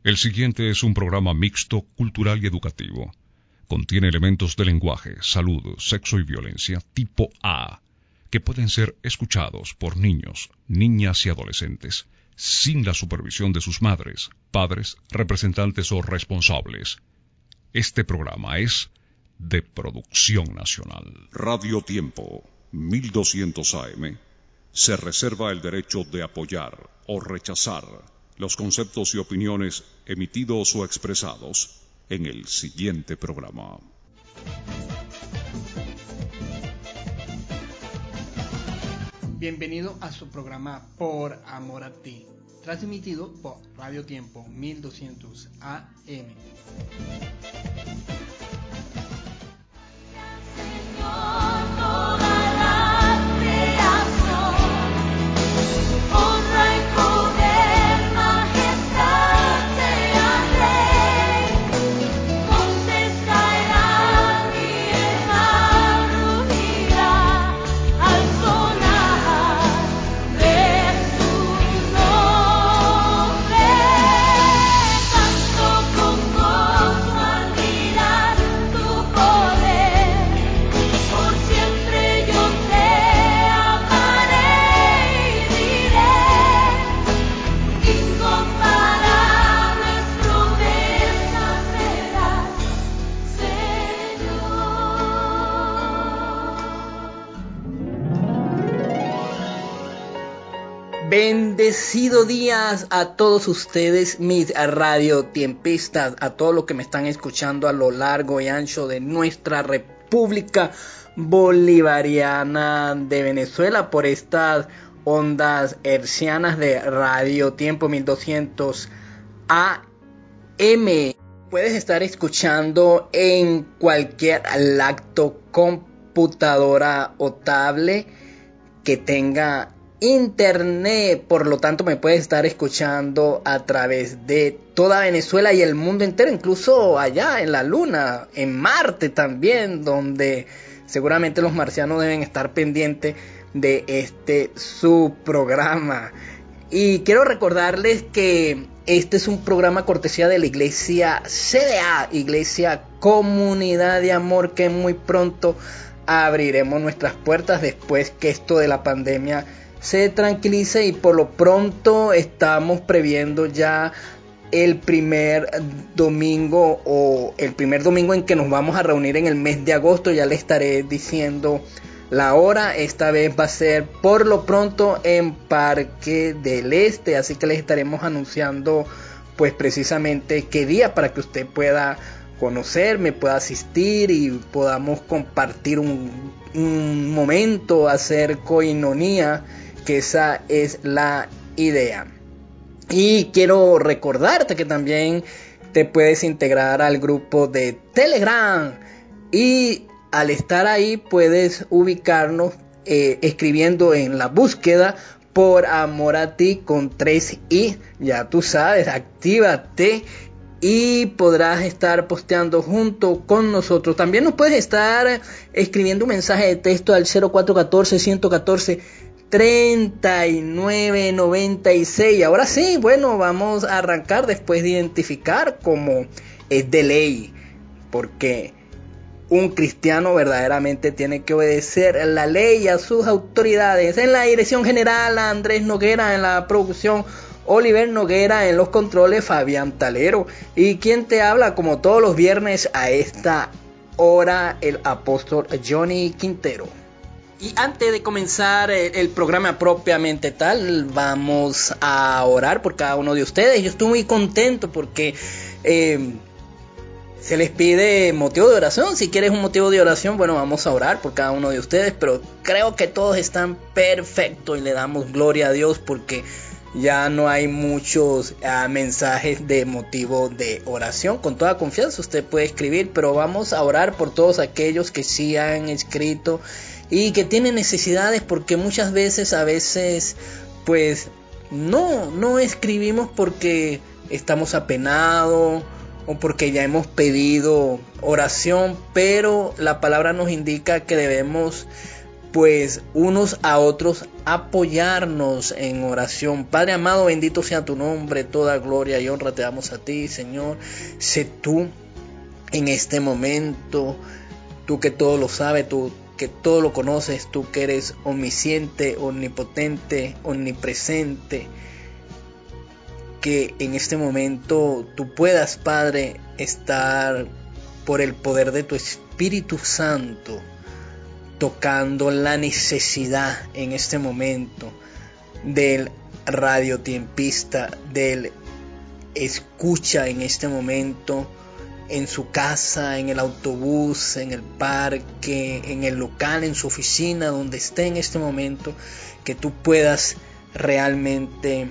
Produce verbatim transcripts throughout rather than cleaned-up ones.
El siguiente es un programa mixto, cultural y educativo. Contiene elementos de lenguaje, salud, sexo y violencia tipo A, que pueden ser escuchados por niños, niñas y adolescentes, sin la supervisión de sus madres, padres, representantes o responsables. Este programa es de producción nacional. Radio Tiempo, mil doscientos A M, se reserva el derecho de apoyar o rechazar los conceptos y opiniones emitidos o expresados en el siguiente programa. Bienvenido a su programa Por Amor a Ti, transmitido por Radio Tiempo mil doscientos A M. Bendecido días a todos ustedes, mis radiotiempistas, a todos los que me están escuchando a lo largo y ancho de nuestra República Bolivariana de Venezuela por estas ondas hercianas de Radio Tiempo mil doscientos A M. Puedes estar escuchando en cualquier lacto, computadora o tablet que tenga internet, por lo tanto me puedes estar escuchando a través de toda Venezuela y el mundo entero, incluso allá en la luna, en Marte también, donde seguramente los marcianos deben estar pendientes de este su programa. Y quiero recordarles que este es un programa cortesía de la iglesia C D A, Iglesia Comunidad de Amor, que muy pronto abriremos nuestras puertas después que esto de la pandemia se tranquilice, y por lo pronto estamos previendo ya el primer domingo o el primer domingo en que nos vamos a reunir en el mes de agosto. Ya les estaré diciendo la hora. Esta vez va a ser por lo pronto en Parque del Este, así que les estaremos anunciando pues precisamente qué día, para que usted pueda conocerme, pueda asistir y podamos compartir un, un momento, hacer coinonía, que esa es la idea. Y quiero recordarte que también te puedes integrar al grupo de Telegram, y al estar ahí puedes ubicarnos eh, escribiendo en la búsqueda Por Amor a Ti con tres i, ya tú sabes, actívate y podrás estar posteando junto con nosotros. También nos puedes estar escribiendo un mensaje de texto al cero cuatro uno cuatro, uno uno cuatro, treinta y nueve noventa y seis. Ahora sí, bueno, vamos a arrancar después de identificar como es de ley, porque un cristiano verdaderamente tiene que obedecer la ley y a sus autoridades. En la dirección general, Andrés Noguera; en la producción, Oliver Noguera; en los controles, Fabián Talero; y quien te habla como todos los viernes a esta hora, el apóstol Johnny Quintero. Y antes de comenzar el, el programa propiamente tal, vamos a orar por cada uno de ustedes. Yo estoy muy contento porque eh, se les pide motivo de oración. Si quieres un motivo de oración, bueno, vamos a orar por cada uno de ustedes, pero creo que todos están perfectos y le damos gloria a Dios porque ya no hay muchos uh, mensajes de motivo de oración. Con toda confianza usted puede escribir, pero vamos a orar por todos aquellos que sí han escrito y que tienen necesidades, porque muchas veces, a veces, pues no, no escribimos porque estamos apenados o porque ya hemos pedido oración, pero la palabra nos indica que debemos pues unos a otros apoyarnos en oración. Padre amado, bendito sea tu nombre, toda gloria y honra te damos a ti, Señor. Sé tú en este momento, tú que todo lo sabes, tú que todo lo conoces, tú que eres omnisciente, omnipotente, omnipresente, que en este momento tú puedas, Padre, estar por el poder de tu Espíritu Santo tocando la necesidad en este momento del radiotiempista, del escucha en este momento en su casa, en el autobús, en el parque, en el local, en su oficina, donde esté en este momento, que tú puedas realmente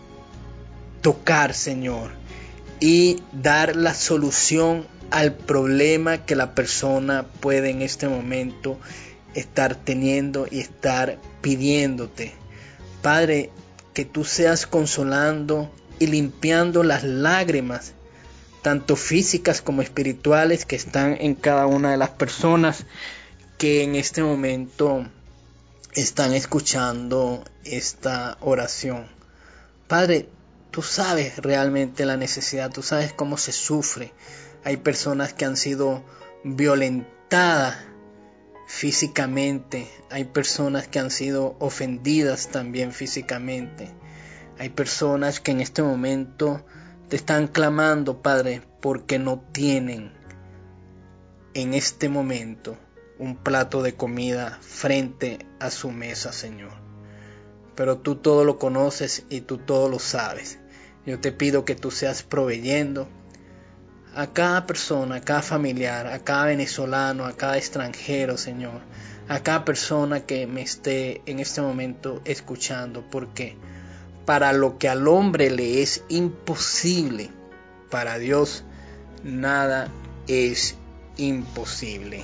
tocar, Señor, y dar la solución al problema que la persona puede en este momento estar teniendo y estar pidiéndote. Padre, que tú seas consolando y limpiando las lágrimas, tanto físicas como espirituales, que están en cada una de las personas que en este momento están escuchando esta oración. Padre, tú sabes realmente la necesidad, tú sabes cómo se sufre. Hay personas que han sido violentadas físicamente, hay personas que han sido ofendidas también físicamente, hay personas que en este momento te están clamando, Padre, porque no tienen en este momento un plato de comida frente a su mesa, Señor. Pero tú todo lo conoces y tú todo lo sabes. Yo te pido que tú seas proveyendo a cada persona, a cada familiar, a cada venezolano, a cada extranjero, Señor, a cada persona que me esté en este momento escuchando, porque para lo que al hombre le es imposible, para Dios nada es imposible.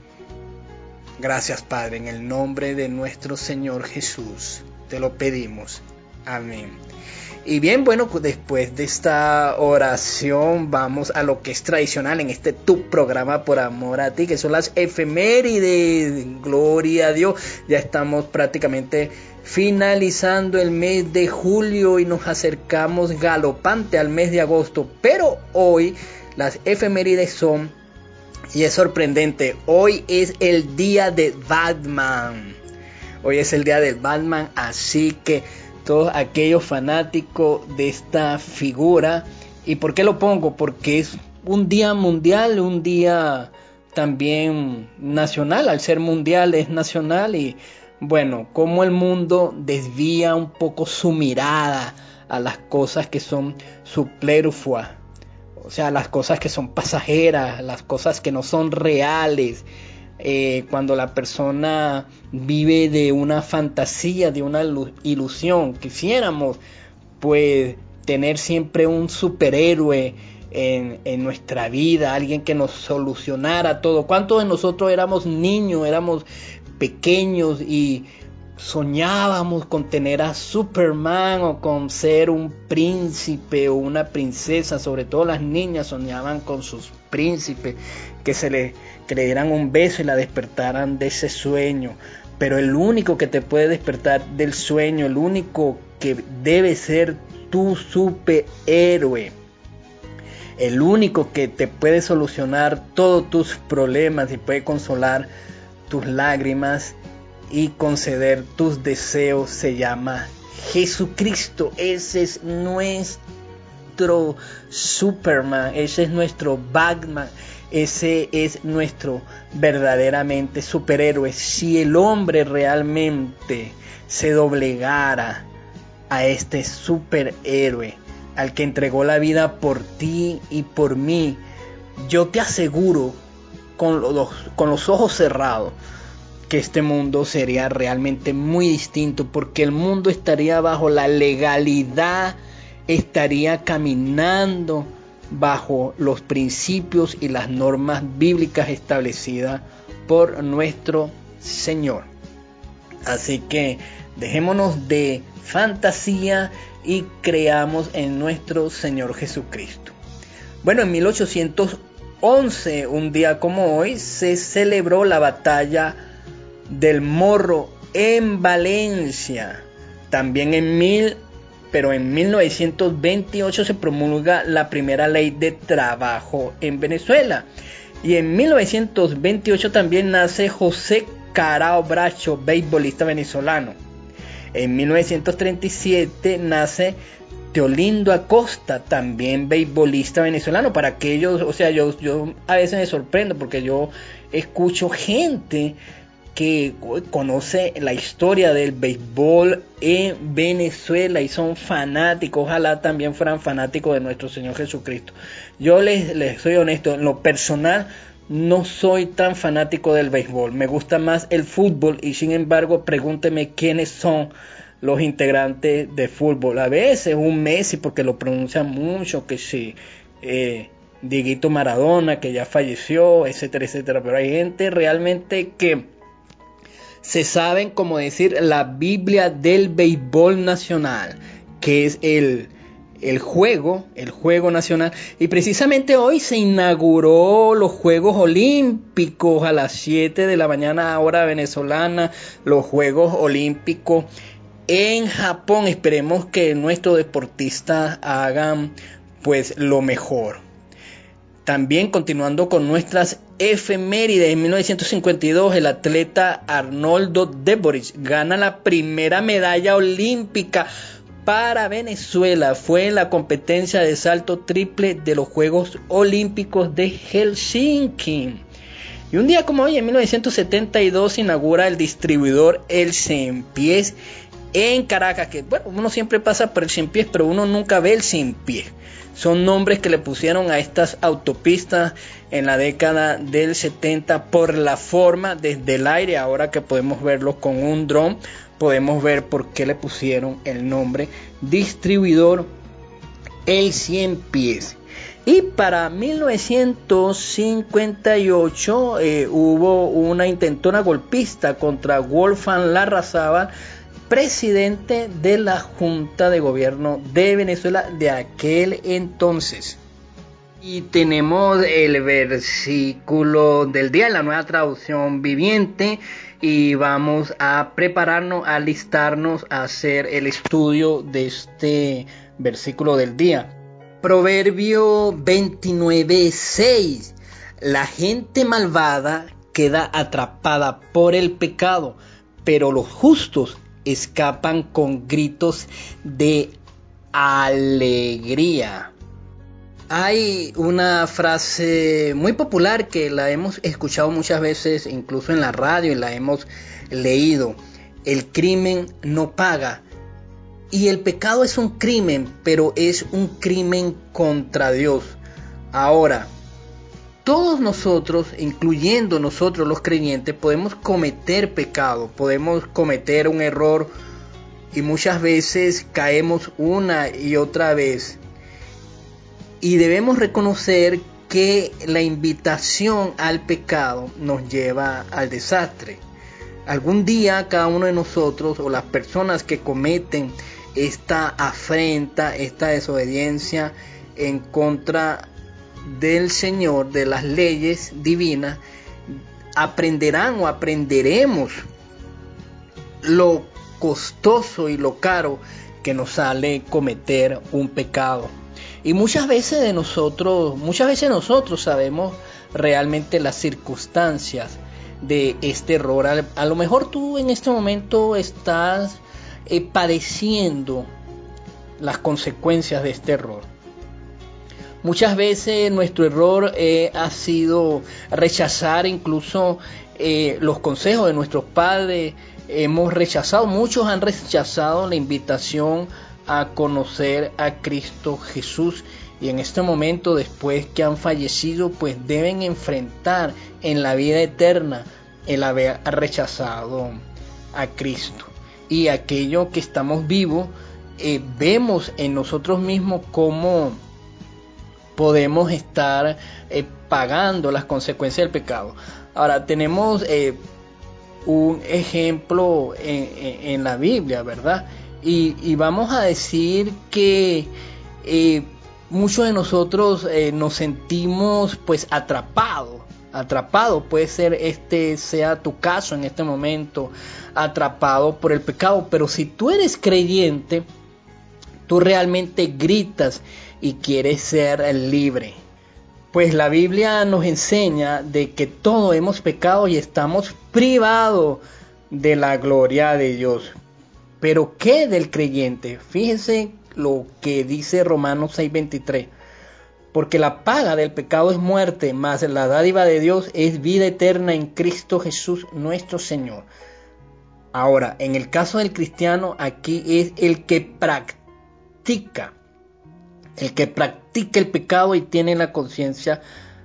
Gracias, Padre, en el nombre de nuestro Señor Jesús, te lo pedimos. Amén. Y bien, bueno, después de esta oración vamos a lo que es tradicional en este tu programa Por Amor a Ti, que son las efemérides. Gloria a Dios, ya estamos prácticamente finalizando el mes de julio y nos acercamos galopante al mes de agosto. Pero hoy las efemérides son, y es sorprendente, hoy es el día de Batman. Hoy es el día de Batman, así que todos aquellos fanáticos de esta figura. ¿Y por qué lo pongo? Porque es un día mundial, un día también nacional. Al ser mundial es nacional. Y bueno, como el mundo desvía un poco su mirada a las cosas que son superfluas, o sea, las cosas que son pasajeras, las cosas que no son reales. Eh, cuando la persona vive de una fantasía, de una ilusión, quisiéramos pues tener siempre un superhéroe en, en nuestra vida, alguien que nos solucionara todo. ¿Cuántos de nosotros éramos niños, éramos pequeños y soñábamos con tener a Superman o con ser un príncipe o una princesa? Sobre todo las niñas soñaban con sus príncipes, que se les que le dieran un beso y la despertaran de ese sueño. Pero el único que te puede despertar del sueño, el único que debe ser tu superhéroe, el único que te puede solucionar todos tus problemas y puede consolar tus lágrimas y conceder tus deseos, se llama Jesucristo. Ese es nuestro Superman, ese es nuestro Batman, ese es nuestro verdaderamente superhéroe. Si el hombre realmente se doblegara a este superhéroe, al que entregó la vida por ti y por mí, yo te aseguro con los, con los ojos cerrados que este mundo sería realmente muy distinto, porque el mundo estaría bajo la legalidad, estaría caminando bajo los principios y las normas bíblicas establecidas por nuestro Señor. Así que dejémonos de fantasía y creamos en nuestro Señor Jesucristo. Bueno, en mil ochocientos once, un día como hoy, se celebró la batalla del Morro en Valencia. También en mil, pero en mil novecientos veintiocho se promulga la primera ley de trabajo en Venezuela. Y en mil novecientos veintiocho también nace José Carao Bracho, beisbolista venezolano. En mil novecientos treinta y siete nace Teolindo Acosta, también beisbolista venezolano. Para aquellos, o sea, yo, yo a veces me sorprendo porque yo escucho gente que conoce la historia del béisbol en Venezuela y son fanáticos. Ojalá también fueran fanáticos de nuestro Señor Jesucristo. Yo les, les soy honesto, en lo personal no soy tan fanático del béisbol, me gusta más el fútbol y sin embargo pregúnteme quiénes son los integrantes de fútbol. A veces un Messi porque lo pronuncian mucho, que sí, eh, Dieguito Maradona que ya falleció, etcétera, etcétera, pero hay gente realmente que se saben, como decir, la Biblia del béisbol nacional, que es el, el juego, el juego nacional. Y precisamente hoy se inauguró los Juegos Olímpicos a las siete de la mañana hora venezolana, los Juegos Olímpicos en Japón. Esperemos que nuestros deportistas hagan pues lo mejor. También continuando con nuestras efemérides, en mil novecientos cincuenta y dos el atleta Arnoldo Deboris gana la primera medalla olímpica para Venezuela. Fue en la competencia de salto triple de los Juegos Olímpicos de Helsinki. Y un día como hoy, en mil novecientos setenta y dos, se inaugura el distribuidor El Ciempiés en Caracas, que bueno, uno siempre pasa por el Ciempiés, pero uno nunca ve el Ciempiés. Son nombres que le pusieron a estas autopistas en la década del setenta por la forma desde el aire. Ahora que podemos verlos con un dron, podemos ver por qué le pusieron el nombre distribuidor El Ciempiés. Y para mil novecientos cincuenta y ocho eh, hubo una intentona golpista contra Wolfgang Larrazábal, presidente de la Junta de Gobierno de Venezuela de aquel entonces. Y tenemos el versículo del día en la Nueva Traducción Viviente y vamos a prepararnos, a alistarnos a hacer el estudio de este versículo del día. Proverbio veintinueve seis. La gente malvada queda atrapada por el pecado, pero los justos escapan con gritos de alegría. Hay una frase muy popular que la hemos escuchado muchas veces, incluso en la radio, y la hemos leído. El crimen no paga. Y el pecado es un crimen, pero es un crimen contra Dios. Ahora, todos nosotros, incluyendo nosotros los creyentes, podemos cometer pecado, podemos cometer un error y muchas veces caemos una y otra vez. Y debemos reconocer que la invitación al pecado nos lleva al desastre. Algún día cada uno de nosotros o las personas que cometen esta afrenta, esta desobediencia en contra del Señor, de las leyes divinas, aprenderán o aprenderemos lo costoso y lo caro que nos sale cometer un pecado. Y muchas veces de nosotros, muchas veces nosotros sabemos realmente las circunstancias de este error. A, a lo mejor tú en este momento estás eh, padeciendo las consecuencias de este error. Muchas veces nuestro error eh, ha sido rechazar incluso eh, los consejos de nuestros padres. Hemos rechazado, muchos han rechazado la invitación a conocer a Cristo Jesús. Y en este momento, después que han fallecido, pues deben enfrentar en la vida eterna el haber rechazado a Cristo. Y aquello que estamos vivos, eh, vemos en nosotros mismos cómo podemos estar eh, pagando las consecuencias del pecado. Ahora tenemos eh, un ejemplo en, en, en la Biblia, ¿verdad? Y, y vamos a decir que eh, muchos de nosotros eh, nos sentimos pues atrapados atrapado, puede ser este sea tu caso en este momento, atrapado por el pecado. Pero si tú eres creyente, tú realmente gritas y quieres ser libre. Pues la Biblia nos enseña de que todos hemos pecado y estamos privados de la gloria de Dios. Pero ¿qué del creyente? Fíjense lo que dice Romanos seis veintitrés. Porque la paga del pecado es muerte, mas la dádiva de Dios es vida eterna en Cristo Jesús nuestro Señor. Ahora, en el caso del cristiano, aquí es el que practica. El que practica el pecado y tiene la conciencia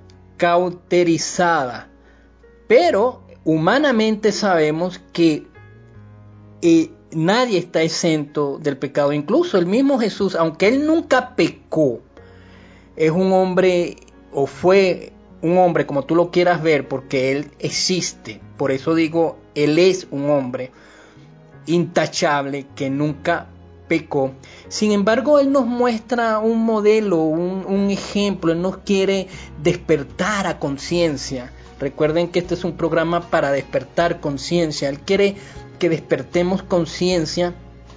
cauterizada. Pero humanamente sabemos que eh, nadie está exento del pecado. Incluso el mismo Jesús, aunque él nunca pecó, es un hombre o fue un hombre, como tú lo quieras ver, porque él existe. Por eso digo, él es un hombre intachable que nunca pecó. Sin embargo, él nos muestra un modelo, un, un ejemplo. Él nos quiere despertar a conciencia. Recuerden que este es un programa para despertar conciencia. Él quiere que despertemos conciencia.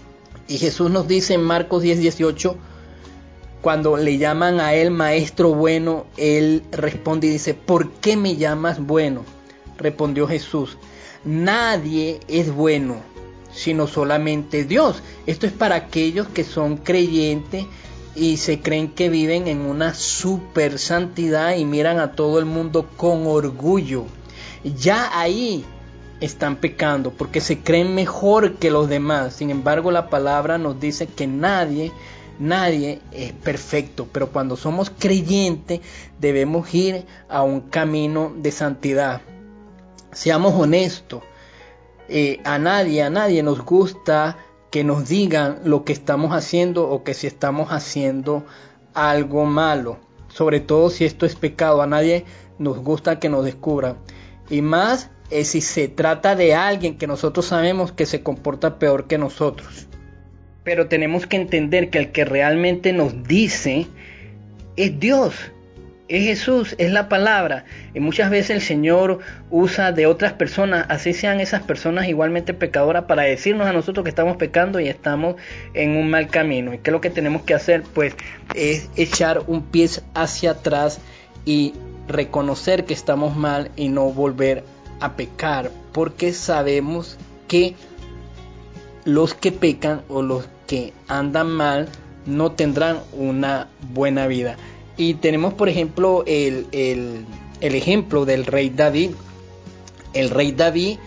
Y Jesús nos dice en Marcos diez dieciocho, cuando le llaman a él maestro bueno, él responde y dice: ¿por qué me llamas bueno? Respondió Jesús: nadie es bueno sino solamente Dios. Esto es para aquellos que son creyentes y se creen que viven en una super santidad y miran a todo el mundo con orgullo. Ya ahí están pecando porque se creen mejor que los demás. Sin embargo, la palabra nos dice que nadie, nadie es perfecto. Pero cuando somos creyentes debemos ir a un camino de santidad. Seamos honestos. Eh, a nadie, a nadie nos gusta que nos digan lo que estamos haciendo o que si estamos haciendo algo malo, sobre todo si esto es pecado. A nadie nos gusta que nos descubran, y más eh, si se trata de alguien que nosotros sabemos que se comporta peor que nosotros. Pero tenemos que entender que el que realmente nos dice es Dios. Es Jesús, es la palabra. Y muchas veces el Señor usa de otras personas, así sean esas personas igualmente pecadoras, para decirnos a nosotros que estamos pecando y estamos en un mal camino. ¿Y qué es lo que tenemos que hacer? Pues es echar un pie hacia atrás y reconocer que estamos mal y no volver a pecar, porque sabemos que los que pecan o los que andan mal no tendrán una buena vida. Y tenemos, por ejemplo, el, el, el ejemplo del rey David. El rey David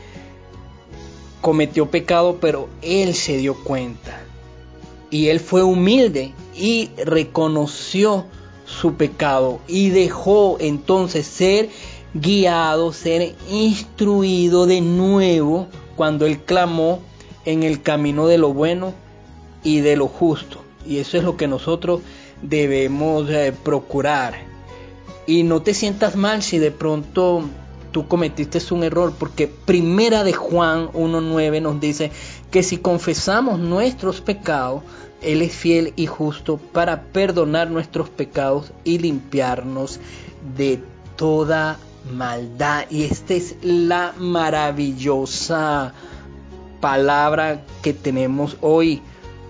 cometió pecado, pero él se dio cuenta. Y él fue humilde y reconoció su pecado. Y dejó entonces ser guiado, ser instruido de nuevo cuando él clamó en el camino de lo bueno y de lo justo. Y eso es lo que nosotros debemos eh, procurar. Y no te sientas mal si de pronto tú cometiste un error, porque Primera de Juan uno nueve nos dice que si confesamos nuestros pecados, Él es fiel y justo para perdonar nuestros pecados y limpiarnos de toda maldad. Y esta es la maravillosa palabra que tenemos hoy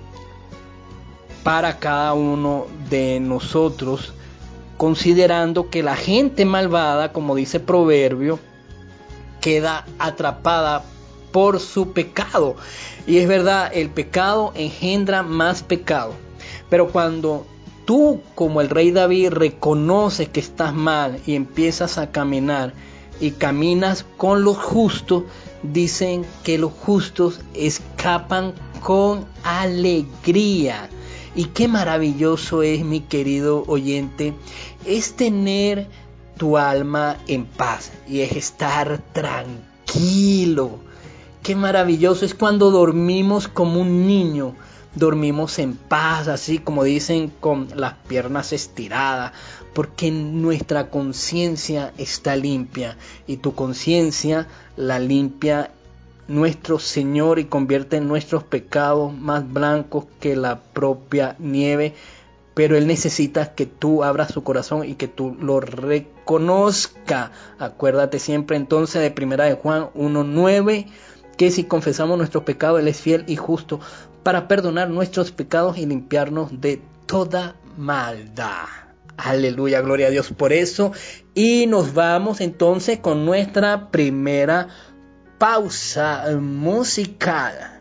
para cada uno de nosotros, considerando que la gente malvada, como dice Proverbio, queda atrapada por su pecado. Y es verdad, el pecado engendra más pecado. Pero cuando tú, como el rey David, reconoces que estás mal y empiezas a caminar y caminas con los justos, dicen que los justos escapan con alegría. Y qué maravilloso es, mi querido oyente, es tener tu alma en paz y es estar tranquilo. Qué maravilloso es cuando dormimos como un niño, dormimos en paz, así como dicen, con las piernas estiradas, porque nuestra conciencia está limpia y tu conciencia la limpia nuestro Señor y convierte nuestros pecados más blancos que la propia nieve, pero Él necesita que tú abras tu corazón y que tú lo reconozcas. Acuérdate siempre entonces de primera de Juan uno nueve, que si confesamos nuestros pecados, Él es fiel y justo para perdonar nuestros pecados y limpiarnos de toda maldad. Aleluya, gloria a Dios por eso. Y nos vamos entonces con nuestra primera pausa musical.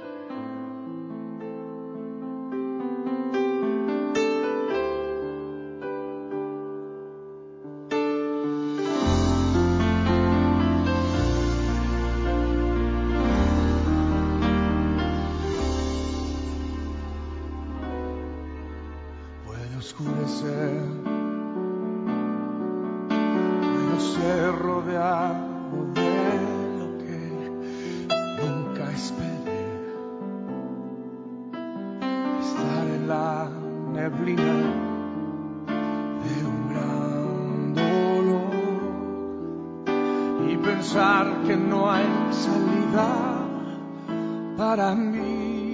Oscurecer, puedo ser rodeado de lo que nunca esperé, estar en la neblina de un gran dolor y pensar que no hay salida para mí.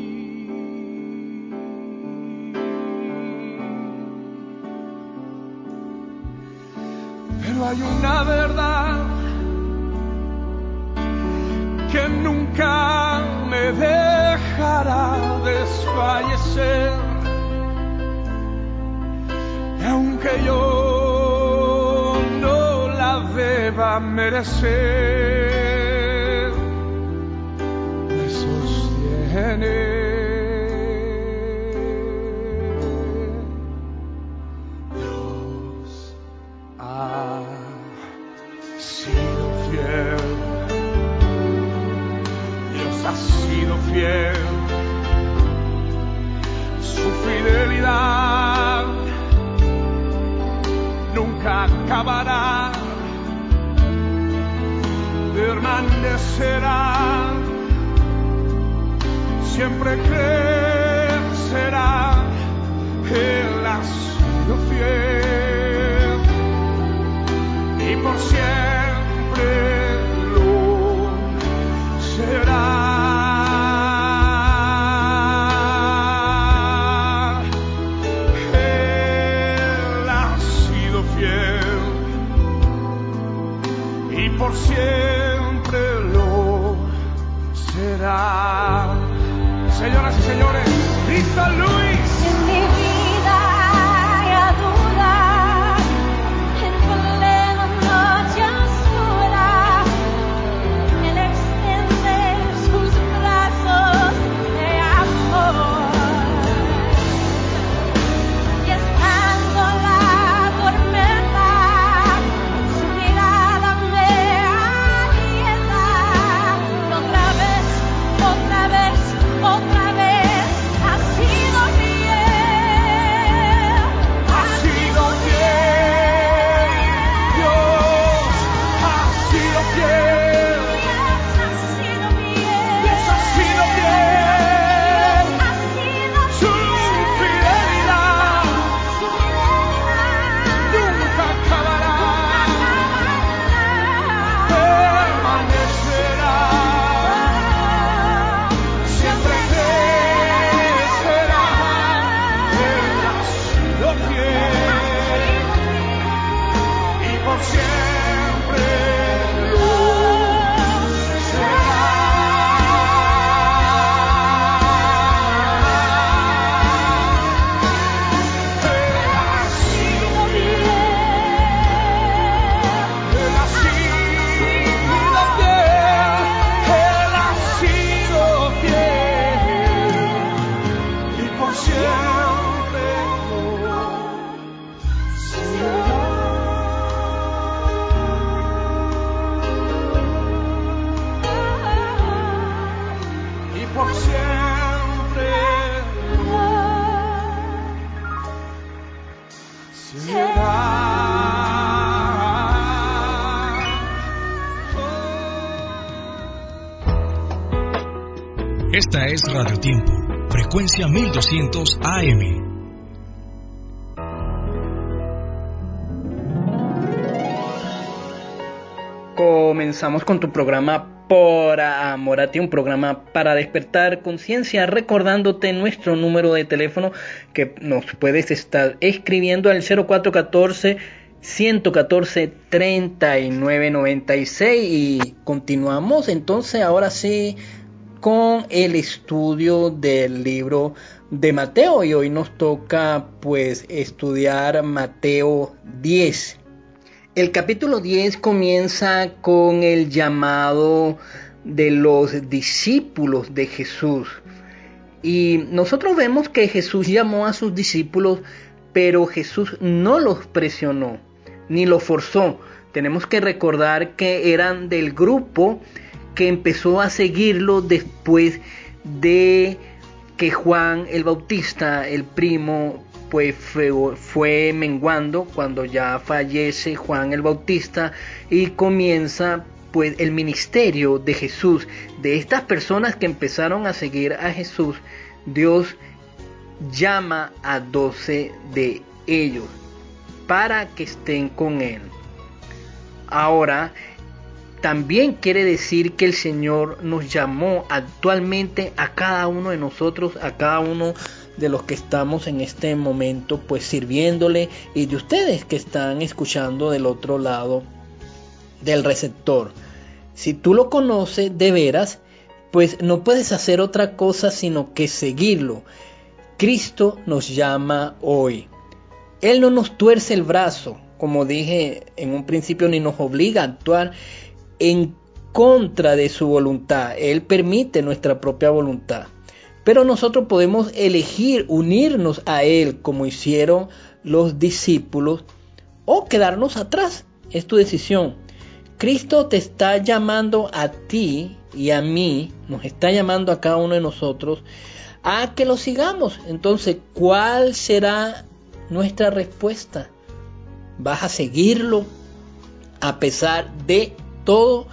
Hay una verdad que nunca me dejará desfallecer, y aunque yo no la deba merecer, me sostiene. Fiel, su fidelidad nunca acabará, permanecerá, siempre crecerá. Él ha sido fiel y por siempre lo será. Por siempre lo será. Señoras y señores, Cristo Luis. En mi vida hay dudas, en plena noche oscura, Él extiende sus brazos de amor. Y estando la tormenta, su mirada me alienta. Y otra vez, otra vez, otra vez ha sido fiel, Ha sido fiel, Dios ha sido fiel, Dios ha sido fiel, Dios ha sido fiel, su fidelidad nunca acabará, permanecerá, siempre crecerá. Él ha sido fiel y por siempre lo será. Él ha sido fiel, Él ha sido fiel, Él ha sido fiel y por siempre lo será. Y por siempre será. Esta es Radio Tiempo, frecuencia mil doscientos A M. Comenzamos con tu programa por Amor a Ti, un programa para despertar conciencia, recordándote nuestro número de teléfono que nos puedes estar escribiendo al cero cuatro uno cuatro, uno uno cuatro, tres nueve nueve seis. Y continuamos entonces ahora sí con el estudio del libro de Mateo, y hoy nos toca pues estudiar Mateo diez. El capítulo diez comienza con el llamado de los discípulos de Jesús. Y nosotros vemos que Jesús llamó a sus discípulos, pero Jesús no los presionó, ni los forzó. Tenemos que recordar que eran del grupo que empezó a seguirlo después de que Juan el Bautista, el primo, pues fue, fue menguando cuando ya fallece Juan el Bautista, y comienza pues el ministerio de Jesús. De estas personas que empezaron a seguir a Jesús, Dios llama a doce de ellos para que estén con él. Ahora, también quiere decir que el Señor nos llamó actualmente a cada uno de nosotros, a cada uno de los que estamos en este momento pues sirviéndole, y de ustedes que están escuchando del otro lado del receptor. Si tú lo conoces de veras, pues no puedes hacer otra cosa sino que seguirlo. Cristo nos llama hoy. Él no nos tuerce el brazo, como dije en un principio, ni nos obliga a actuar en contra de su voluntad. Él permite nuestra propia voluntad. Pero nosotros podemos elegir unirnos a Él como hicieron los discípulos, o quedarnos atrás. Es tu decisión. Cristo te está llamando a ti y a mí, nos está llamando a cada uno de nosotros a que lo sigamos. Entonces, ¿cuál será nuestra respuesta? ¿Vas a seguirlo a pesar de todo?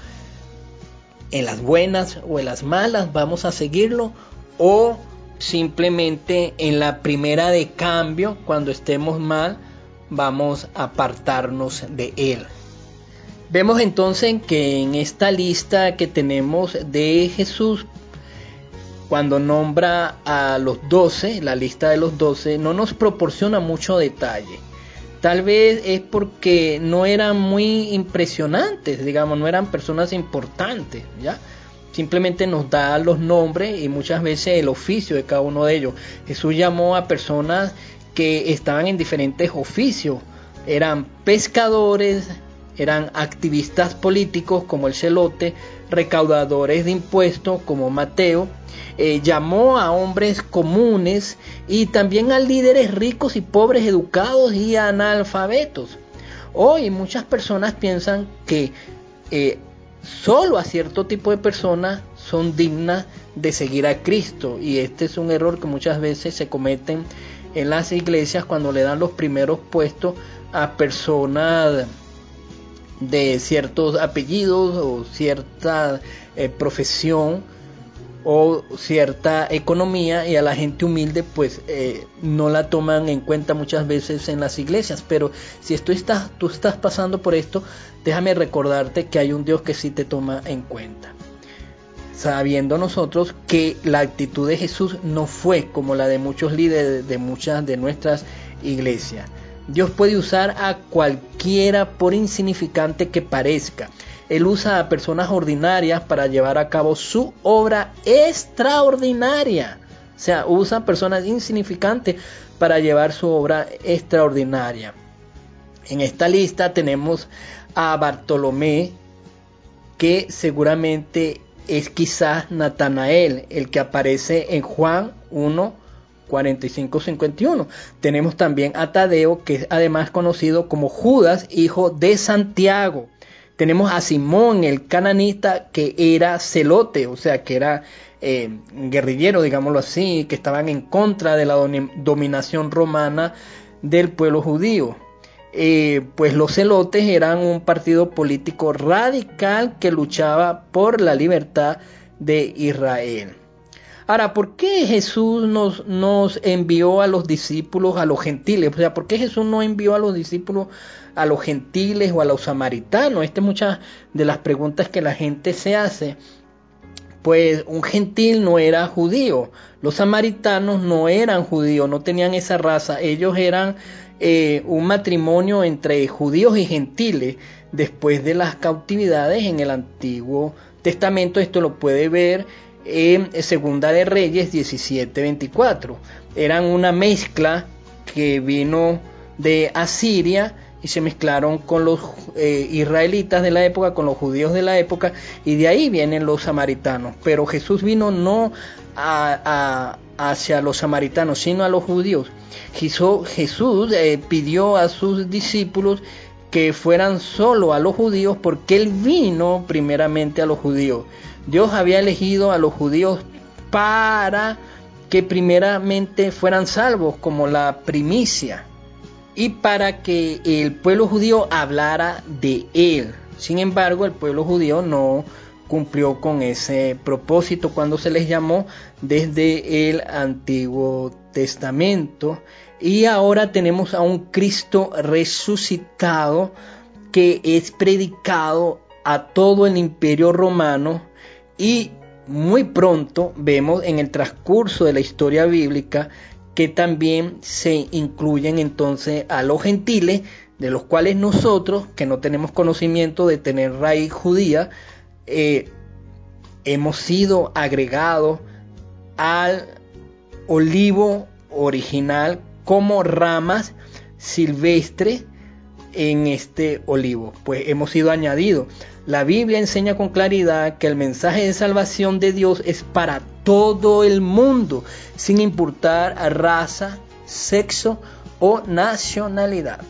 En las buenas o en las malas vamos a seguirlo, o simplemente en la primera de cambio, cuando estemos mal, vamos a apartarnos de él. Vemos entonces que en esta lista que tenemos de Jesús, cuando nombra a los doce, la lista de los doce, no nos proporciona mucho detalle. Tal vez es porque no eran muy impresionantes, digamos, no eran personas importantes, ¿ya? Simplemente nos da los nombres y muchas veces el oficio de cada uno de ellos. Jesús llamó a personas que estaban en diferentes oficios. Eran pescadores, eran activistas políticos como el celote, recaudadores de impuestos como Mateo. Eh, llamó a hombres comunes y también a líderes ricos y pobres, educados y analfabetos. Hoy muchas personas piensan que eh, solo a cierto tipo de personas son dignas de seguir a Cristo, y este es un error que muchas veces se cometen en las iglesias cuando le dan los primeros puestos a personas de ciertos apellidos o cierta eh, profesión o cierta economía, y a la gente humilde pues eh, no la toman en cuenta muchas veces en las iglesias. Pero si tú estás, tú estás pasando por esto, déjame recordarte que hay un Dios que sí te toma en cuenta, sabiendo nosotros que la actitud de Jesús no fue como la de muchos líderes de muchas de nuestras iglesias. Dios puede usar a cualquiera, por insignificante que parezca. Él usa a personas ordinarias para llevar a cabo su obra extraordinaria. O sea, usa a personas insignificantes para llevar su obra extraordinaria. En esta lista tenemos a Bartolomé, que seguramente es quizás Natanael, el que aparece en Juan uno, cuarenta y cinco, cincuenta y uno. Tenemos también a Tadeo, que es además conocido como Judas, hijo de Santiago. Tenemos a Simón el cananita, que era celote, o sea que era eh, guerrillero, digámoslo así, que estaban en contra de la dominación romana del pueblo judío. Eh, pues los celotes eran un partido político radical que luchaba por la libertad de Israel. Ahora, ¿por qué Jesús nos, nos envió a los discípulos, a los gentiles? O sea, ¿por qué Jesús no envió a los discípulos a los gentiles o a los samaritanos? Esta es muchas de las preguntas que la gente se hace. Pues un gentil no era judío, los samaritanos no eran judíos, no tenían esa raza, ellos eran eh, un matrimonio entre judíos y gentiles después de las cautividades en el Antiguo Testamento. Esto lo puede ver en Segunda de Reyes diecisiete veinticuatro. Eran una mezcla que vino de Asiria y se mezclaron con los eh, israelitas de la época, con los judíos de la época, y de ahí vienen los samaritanos. Pero Jesús vino no a, a, hacia los samaritanos, sino a los judíos. Jesús, Jesús eh, pidió a sus discípulos que fueran solo a los judíos, porque Él vino primeramente a los judíos. Dios había elegido a los judíos para que primeramente fueran salvos como la primicia, y para que el pueblo judío hablara de Él. Sin embargo, el pueblo judío no cumplió con ese propósito cuando se les llamó desde el Antiguo Testamento. Y ahora tenemos a un Cristo resucitado que es predicado a todo el Imperio Romano, y muy pronto vemos en el transcurso de la historia bíblica que también se incluyen entonces a los gentiles, de los cuales nosotros, que no tenemos conocimiento de tener raíz judía, eh, hemos sido agregados al olivo original como ramas silvestres en este olivo, pues hemos sido añadidos. La Biblia enseña con claridad que el mensaje de salvación de Dios es para todo el mundo, sin importar raza, sexo o nacionalidad.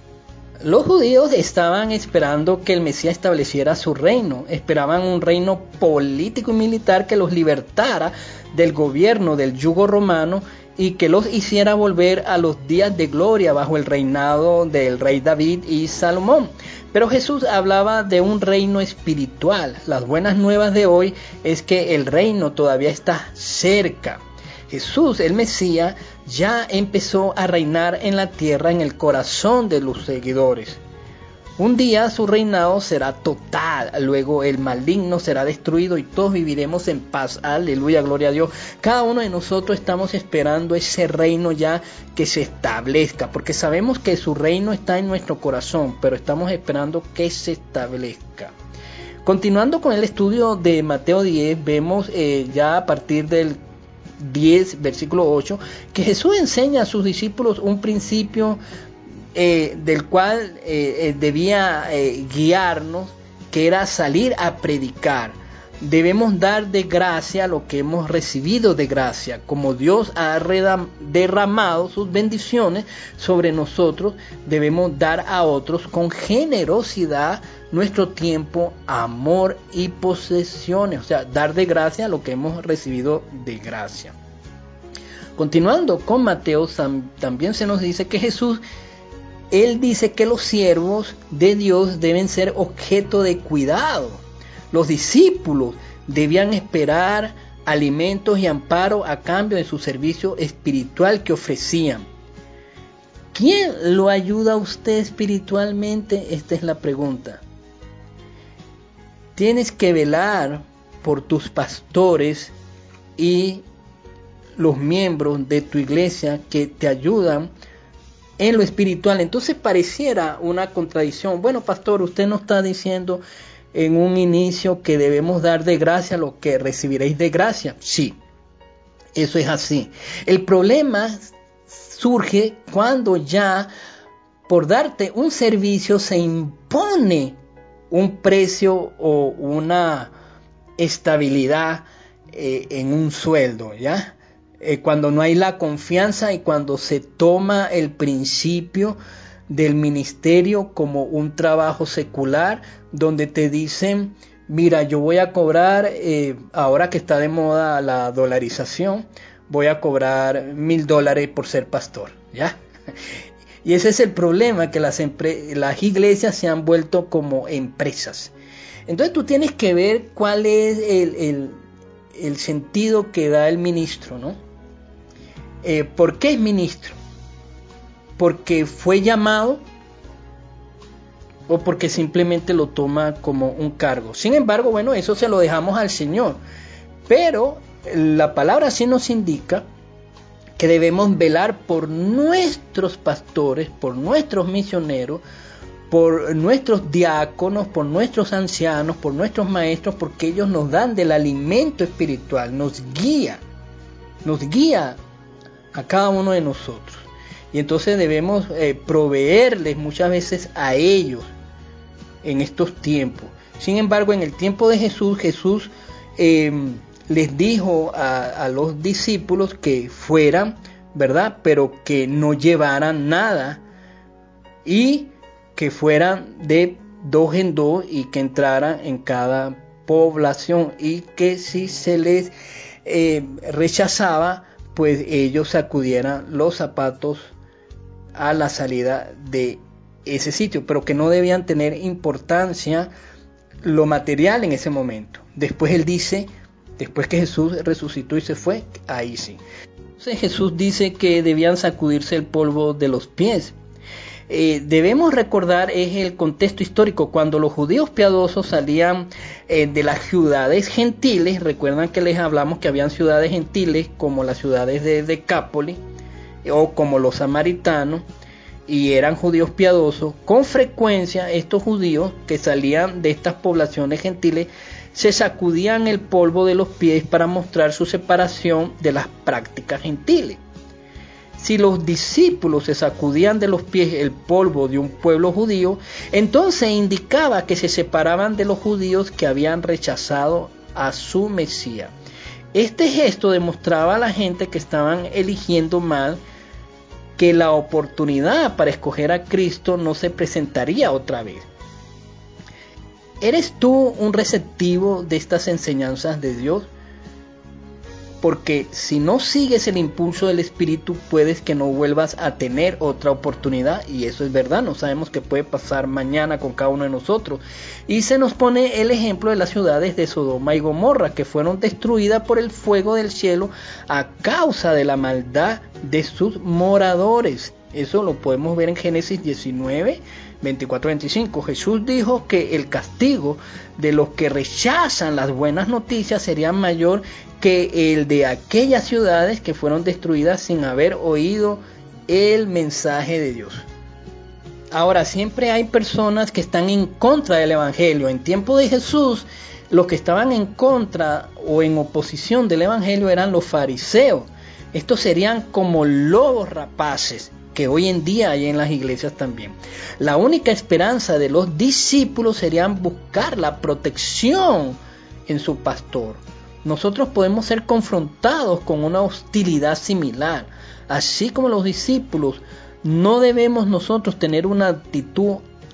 Los judíos estaban esperando que el Mesías estableciera su reino, esperaban un reino político y militar que los libertara del gobierno del yugo romano y que los hiciera volver a los días de gloria bajo el reinado del rey David y Salomón. Pero Jesús hablaba de un reino espiritual. Las buenas nuevas de hoy es que el reino todavía está cerca. Jesús, el Mesías, ya empezó a reinar en la tierra, en el corazón de los seguidores. Un día su reinado será total, luego el maligno será destruido y todos viviremos en paz. Aleluya, gloria a Dios. Cada uno de nosotros estamos esperando ese reino ya que se establezca, porque sabemos que su reino está en nuestro corazón, pero estamos esperando que se establezca. Continuando con el estudio de Mateo diez, vemos eh, ya a partir del diez, versículo ocho, que Jesús enseña a sus discípulos un principio Eh, del cual eh, eh, debía eh, guiarnos, que era salir a predicar. Debemos dar de gracia lo que hemos recibido de gracia. Como Dios ha derramado sus bendiciones sobre nosotros, debemos dar a otros con generosidad nuestro tiempo, amor y posesiones. O sea, dar de gracia lo que hemos recibido de gracia. Continuando con Mateo, también se nos dice que Jesús Él dice que los siervos de Dios deben ser objeto de cuidado. Los discípulos debían esperar alimentos y amparo a cambio de su servicio espiritual que ofrecían. ¿Quién lo ayuda a usted espiritualmente? Esta es la pregunta. Tienes que velar por tus pastores y los miembros de tu iglesia que te ayudan en lo espiritual. Entonces pareciera una contradicción. Bueno, pastor, usted nos está diciendo en un inicio que debemos dar de gracia lo que recibiréis de gracia. Sí, eso es así. El problema surge cuando ya por darte un servicio se impone un precio o una estabilidad eh, en un sueldo, ¿ya? Eh, cuando no hay la confianza y cuando se toma el principio del ministerio como un trabajo secular, donde te dicen, mira, yo voy a cobrar, eh, ahora que está de moda la dolarización, voy a cobrar mil dólares por ser pastor, ¿ya? Y ese es el problema, que las, empre- las iglesias se han vuelto como empresas. Entonces tú tienes que ver cuál es el... el el sentido que da el ministro, ¿no? Eh, ¿Por qué es ministro? ¿Porque fue llamado o porque simplemente lo toma como un cargo? Sin embargo, bueno, eso se lo dejamos al Señor. Pero la palabra sí nos indica que debemos velar por nuestros pastores, por nuestros misioneros, por nuestros diáconos, por nuestros ancianos, por nuestros maestros, porque ellos nos dan del alimento espiritual, nos guía, nos guía a cada uno de nosotros. Y entonces debemos eh, proveerles muchas veces a ellos en estos tiempos. Sin embargo, en el tiempo de Jesús, Jesús eh, les dijo a, a los discípulos que fueran, ¿verdad? Pero que no llevaran nada y que fueran de dos en dos y que entraran en cada población, y que si se les eh, rechazaba, pues ellos sacudieran los zapatos a la salida de ese sitio, pero que no debían tener importancia lo material en ese momento. Después él dice, después que Jesús resucitó y se fue, ahí sí. Entonces Jesús dice que debían sacudirse el polvo de los pies. Eh, debemos recordar es el contexto histórico. Cuando los judíos piadosos salían eh, de las ciudades gentiles, recuerdan que les hablamos que habían ciudades gentiles como las ciudades de Decápolis o como los samaritanos, y eran judíos piadosos. Con frecuencia estos judíos que salían de estas poblaciones gentiles se sacudían el polvo de los pies para mostrar su separación de las prácticas gentiles. Si los discípulos se sacudían de los pies el polvo de un pueblo judío, entonces indicaba que se separaban de los judíos que habían rechazado a su Mesías. Este gesto demostraba a la gente que estaban eligiendo mal, que la oportunidad para escoger a Cristo no se presentaría otra vez. ¿Eres tú un receptivo de estas enseñanzas de Dios? Porque si no sigues el impulso del Espíritu, puedes que no vuelvas a tener otra oportunidad, y eso es verdad. No sabemos qué puede pasar mañana con cada uno de nosotros. Y se nos pone el ejemplo de las ciudades de Sodoma y Gomorra, que fueron destruidas por el fuego del cielo a causa de la maldad de sus moradores. Eso lo podemos ver en Génesis diecinueve, veinticuatro a veinticinco. Jesús dijo que el castigo de los que rechazan las buenas noticias sería mayor que el de aquellas ciudades que fueron destruidas sin haber oído el mensaje de Dios. Ahora, siempre hay personas que están en contra del Evangelio. En tiempo de Jesús, los que estaban en contra o en oposición del Evangelio eran los fariseos. Estos serían como lobos rapaces que hoy en día hay en las iglesias también. La única esperanza de los discípulos sería buscar la protección en su pastor. Nosotros podemos ser confrontados con una hostilidad similar. Así como los discípulos, no debemos nosotros tener una actitud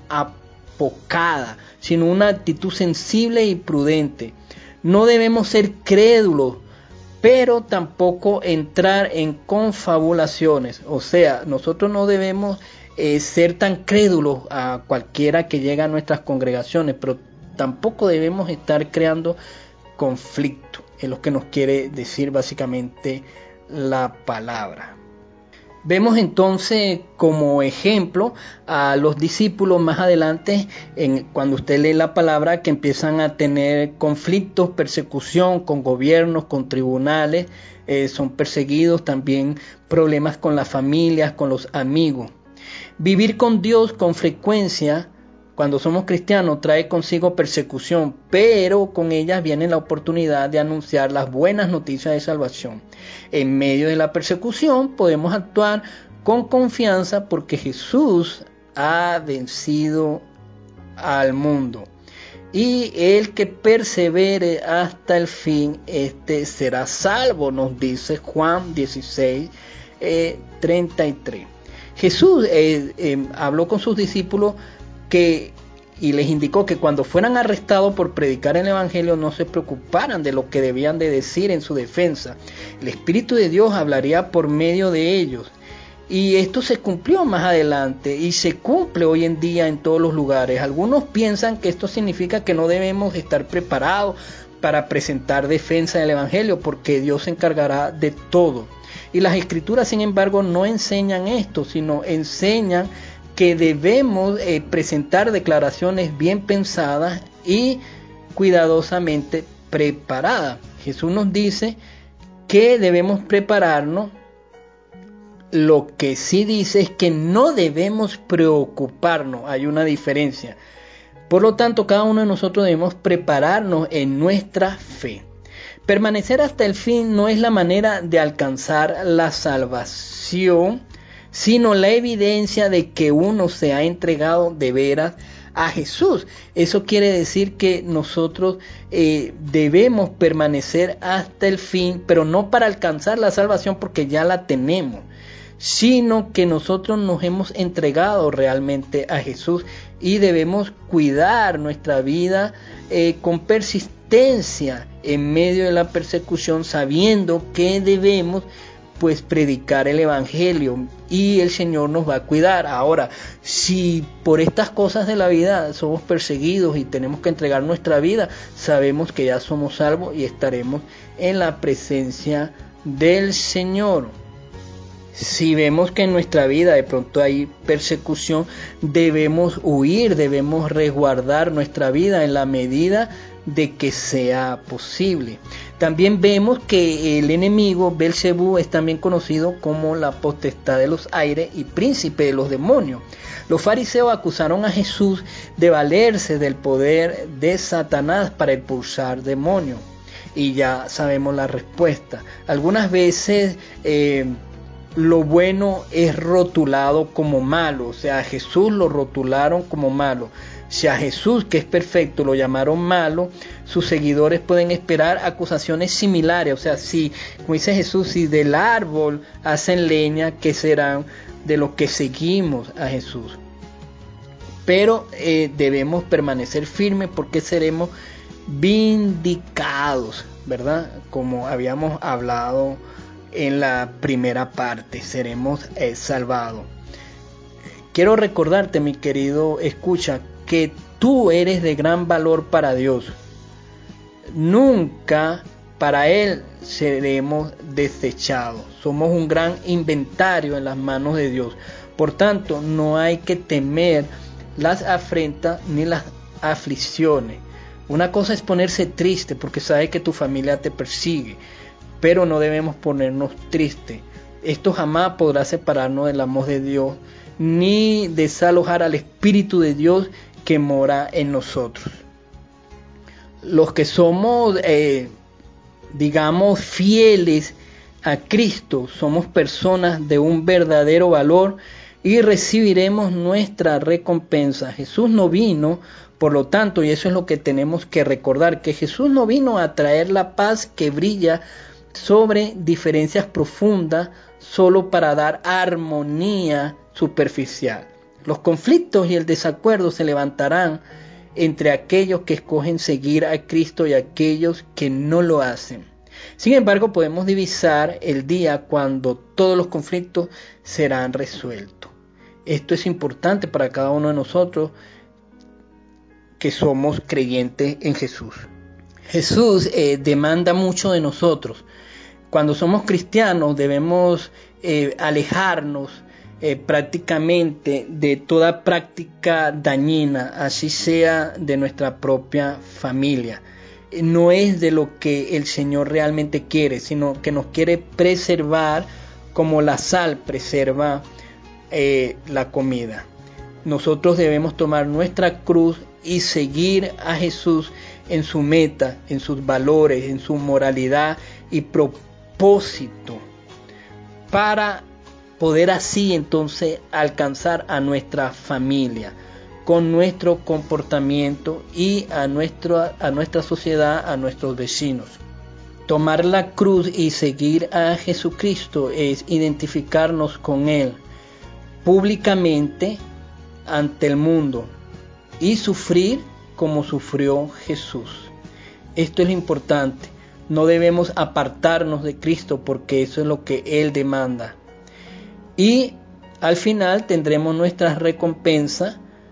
apocada, sino una actitud sensible y prudente. No debemos ser crédulos, pero tampoco entrar en confabulaciones. O sea, nosotros no debemos eh, ser tan crédulos a cualquiera que llegue a nuestras congregaciones, pero tampoco debemos estar creando conflicto. Es lo que nos quiere decir básicamente la palabra. Vemos entonces como ejemplo a los discípulos más adelante, en, cuando usted lee la palabra, que empiezan a tener conflictos, persecución con gobiernos, con tribunales, eh, son perseguidos, también problemas con las familias, con los amigos. Vivir con Dios con frecuencia, cuando somos cristianos, trae consigo persecución, pero con ellas viene la oportunidad de anunciar las buenas noticias de salvación. En medio de la persecución podemos actuar con confianza porque Jesús ha vencido al mundo. Y el que persevere hasta el fin, este será salvo, nos dice Juan dieciséis, eh, treinta y tres. Jesús eh, eh, habló con sus discípulos que y les indicó que cuando fueran arrestados por predicar el Evangelio no se preocuparan de lo que debían de decir en su defensa. El Espíritu de Dios hablaría por medio de ellos. Y esto se cumplió más adelante y se cumple hoy en día en todos los lugares. Algunos piensan que esto significa que no debemos estar preparados para presentar defensa del Evangelio, porque Dios se encargará de todo. Y las Escrituras, sin embargo, no enseñan esto, sino enseñan que debemos eh, presentar declaraciones bien pensadas y cuidadosamente preparadas. Jesús nos dice que debemos prepararnos. Lo que sí dice es que no debemos preocuparnos. Hay una diferencia. Por lo tanto, cada uno de nosotros debemos prepararnos en nuestra fe. Permanecer hasta el fin no es la manera de alcanzar la salvación, sino la evidencia de que uno se ha entregado de veras a Jesús. Eso quiere decir que nosotros eh, debemos permanecer hasta el fin, pero no para alcanzar la salvación porque ya la tenemos, sino que nosotros nos hemos entregado realmente a Jesús y debemos cuidar nuestra vida eh, con persistencia en medio de la persecución, sabiendo que debemos pues predicar el Evangelio y el Señor nos va a cuidar. Ahora, si por estas cosas de la vida somos perseguidos y tenemos que entregar nuestra vida, sabemos que ya somos salvos y estaremos en la presencia del Señor. Si vemos que en nuestra vida de pronto hay persecución, debemos huir, debemos resguardar nuestra vida en la medida de que sea posible. También vemos que el enemigo Belcebú es también conocido como la potestad de los aires y príncipe de los demonios. Los fariseos acusaron a Jesús de valerse del poder de Satanás para expulsar demonios. Y ya sabemos la respuesta. Algunas veces eh, lo bueno es rotulado como malo, o sea, a Jesús lo rotularon como malo. Si a Jesús, que es perfecto, lo llamaron malo, sus seguidores pueden esperar acusaciones similares. O sea, si, como dice Jesús, si del árbol hacen leña, ¿qué serán de los que seguimos a Jesús? Pero eh, debemos permanecer firmes porque seremos vindicados, ¿verdad? Como habíamos hablado en la primera parte, seremos eh, salvados. Quiero recordarte, mi querido escucha, que tú eres de gran valor para Dios. Nunca para Él seremos desechados. Somos un gran inventario en las manos de Dios. Por tanto, no hay que temer las afrentas ni las aflicciones. Una cosa es ponerse triste porque sabe que tu familia te persigue, pero no debemos ponernos tristes. Esto jamás podrá separarnos del amor de Dios, ni desalojar al Espíritu de Dios que mora en nosotros. Los que somos, eh, digamos, fieles a Cristo, somos personas de un verdadero valor y recibiremos nuestra recompensa. Jesús no vino, por lo tanto, y eso es lo que tenemos que recordar, que Jesús no vino a traer la paz que brilla sobre diferencias profundas solo para dar armonía superficial. Los conflictos y el desacuerdo se levantarán entre aquellos que escogen seguir a Cristo y aquellos que no lo hacen. Sin embargo, podemos divisar el día cuando todos los conflictos serán resueltos. Esto es importante para cada uno de nosotros que somos creyentes en Jesús. Jesús eh, demanda mucho de nosotros. Cuando somos cristianos debemos eh, alejarnos Eh, prácticamente de toda práctica dañina, así sea de nuestra propia familia. No es de lo que el Señor realmente quiere, sino que nos quiere preservar como la sal preserva eh, la comida. Nosotros debemos tomar nuestra cruz y seguir a Jesús en su meta, en sus valores, en su moralidad y propósito, para poder así entonces alcanzar a nuestra familia con nuestro comportamiento y a, nuestro, a nuestra sociedad, a nuestros vecinos. Tomar la cruz y seguir a Jesucristo es identificarnos con Él públicamente ante el mundo y sufrir como sufrió Jesús. Esto es lo importante. No debemos apartarnos de Cristo porque eso es lo que Él demanda. Y al final tendremos nuestra recompensa,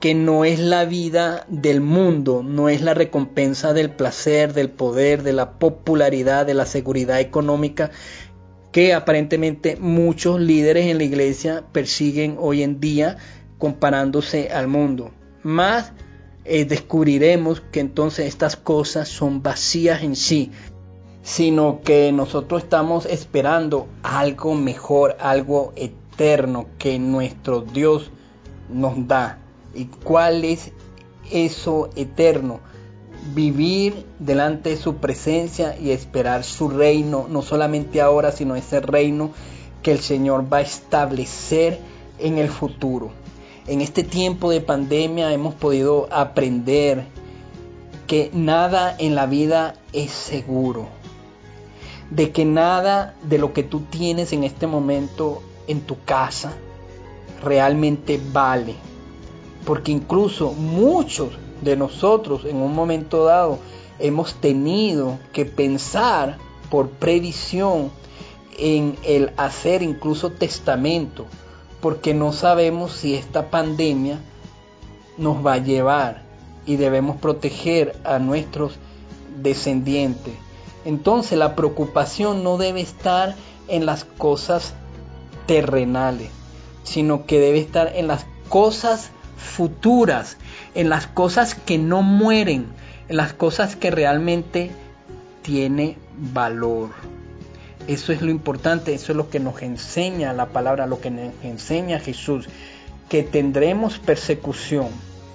que no es la vida del mundo, no es la recompensa del placer, del poder, de la popularidad, de la seguridad económica que aparentemente muchos líderes en la iglesia persiguen hoy en día comparándose al mundo. Más eh, descubriremos que entonces estas cosas son vacías en sí, sino que nosotros estamos esperando algo mejor, algo eterno que nuestro Dios nos da. ¿Y cuál es eso eterno? Vivir delante de su presencia y esperar su reino, no solamente ahora, sino ese reino que el Señor va a establecer en el futuro. En este tiempo de pandemia hemos podido aprender que nada en la vida es seguro, de que nada de lo que tú tienes en este momento en tu casa realmente vale, porque incluso muchos de nosotros en un momento dado hemos tenido que pensar por previsión en el hacer incluso testamento, porque no sabemos si esta pandemia nos va a llevar y debemos proteger a nuestros descendientes. Entonces la preocupación no debe estar en las cosas terrenales, sino que debe estar en las cosas futuras, en las cosas que no mueren, en las cosas que realmente tienen valor. Eso es lo importante, eso es lo que nos enseña la palabra, lo que nos enseña Jesús, que tendremos persecución,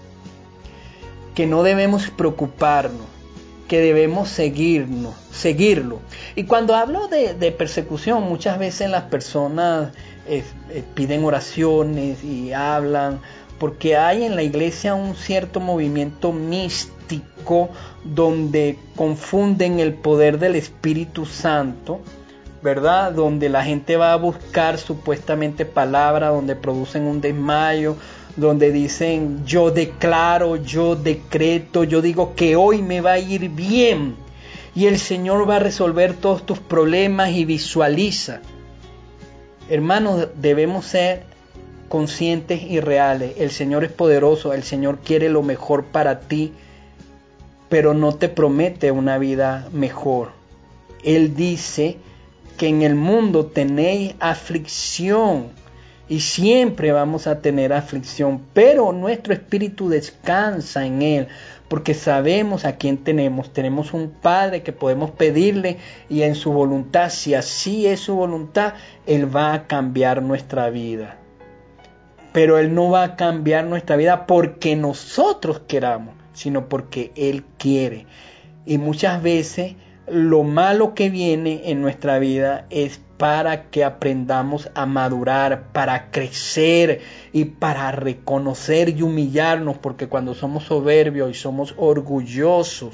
que no debemos preocuparnos, que debemos seguirnos, seguirlo. Y cuando hablo de, de persecución, muchas veces las personas eh, eh, piden oraciones y hablan, porque hay en la iglesia un cierto movimiento místico donde confunden el poder del Espíritu Santo, ¿verdad? Donde la gente va a buscar supuestamente palabras, donde producen un desmayo, donde dicen yo declaro, yo decreto, yo digo que hoy me va a ir bien y el Señor va a resolver todos tus problemas y visualiza. Hermanos, debemos ser conscientes y reales. El Señor es poderoso, el Señor quiere lo mejor para ti, pero no te promete una vida mejor. Él dice que en el mundo tenéis aflicción y siempre vamos a tener aflicción, pero nuestro espíritu descansa en Él, porque sabemos a quién tenemos. Tenemos un Padre que podemos pedirle y en su voluntad, si así es su voluntad, Él va a cambiar nuestra vida. Pero Él no va a cambiar nuestra vida porque nosotros queramos, sino porque Él quiere. Y muchas veces lo malo que viene en nuestra vida es para que aprendamos a madurar, para crecer y para reconocer y humillarnos, porque cuando somos soberbios y somos orgullosos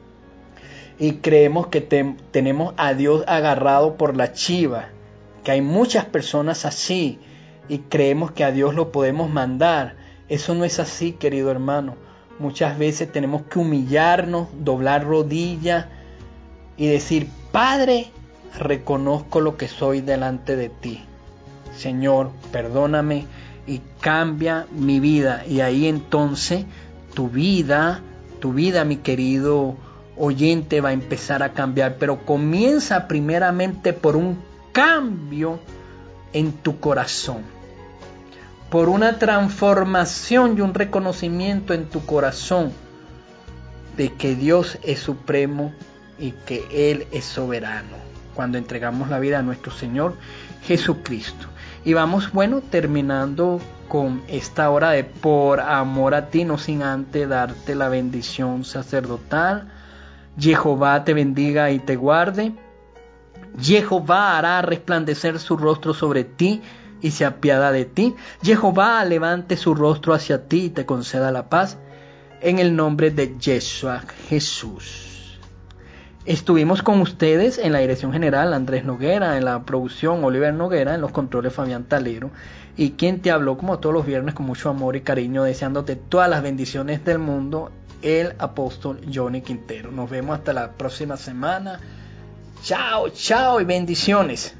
y creemos que te, tenemos a Dios agarrado por la chiva, que hay muchas personas así, y creemos que a Dios lo podemos mandar. Eso no es así, querido hermano. Muchas veces tenemos que humillarnos, doblar rodillas y decir: Padre, reconozco lo que soy delante de ti. Señor, perdóname y cambia mi vida. Y ahí entonces tu vida, tu vida, mi querido oyente, va a empezar a cambiar. Pero comienza primeramente por un cambio en tu corazón, por una transformación y un reconocimiento en tu corazón de que Dios es supremo y que Él es soberano, cuando entregamos la vida a nuestro Señor Jesucristo. Y vamos, bueno, terminando con esta hora de por amor a ti, no sin antes darte la bendición sacerdotal. Jehová te bendiga y te guarde. Jehová hará resplandecer su rostro sobre ti y se apiada de ti. Jehová levante su rostro hacia ti y te conceda la paz. En el nombre de Yeshua Jesús. Estuvimos con ustedes en la dirección general Andrés Noguera, en la producción Oliver Noguera, en los controles Fabián Talero, y quien te habló como todos los viernes con mucho amor y cariño, deseándote todas las bendiciones del mundo, el apóstol Johnny Quintero. Nos vemos hasta la próxima semana. Chao, chao y bendiciones.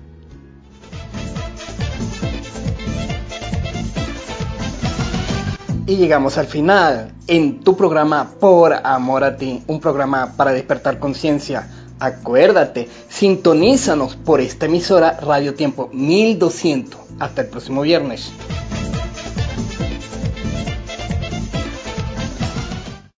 Y llegamos al final en tu programa Por Amor a Ti, un programa para despertar conciencia. Acuérdate, sintonízanos por esta emisora Radio Tiempo mil doscientos. Hasta el próximo viernes.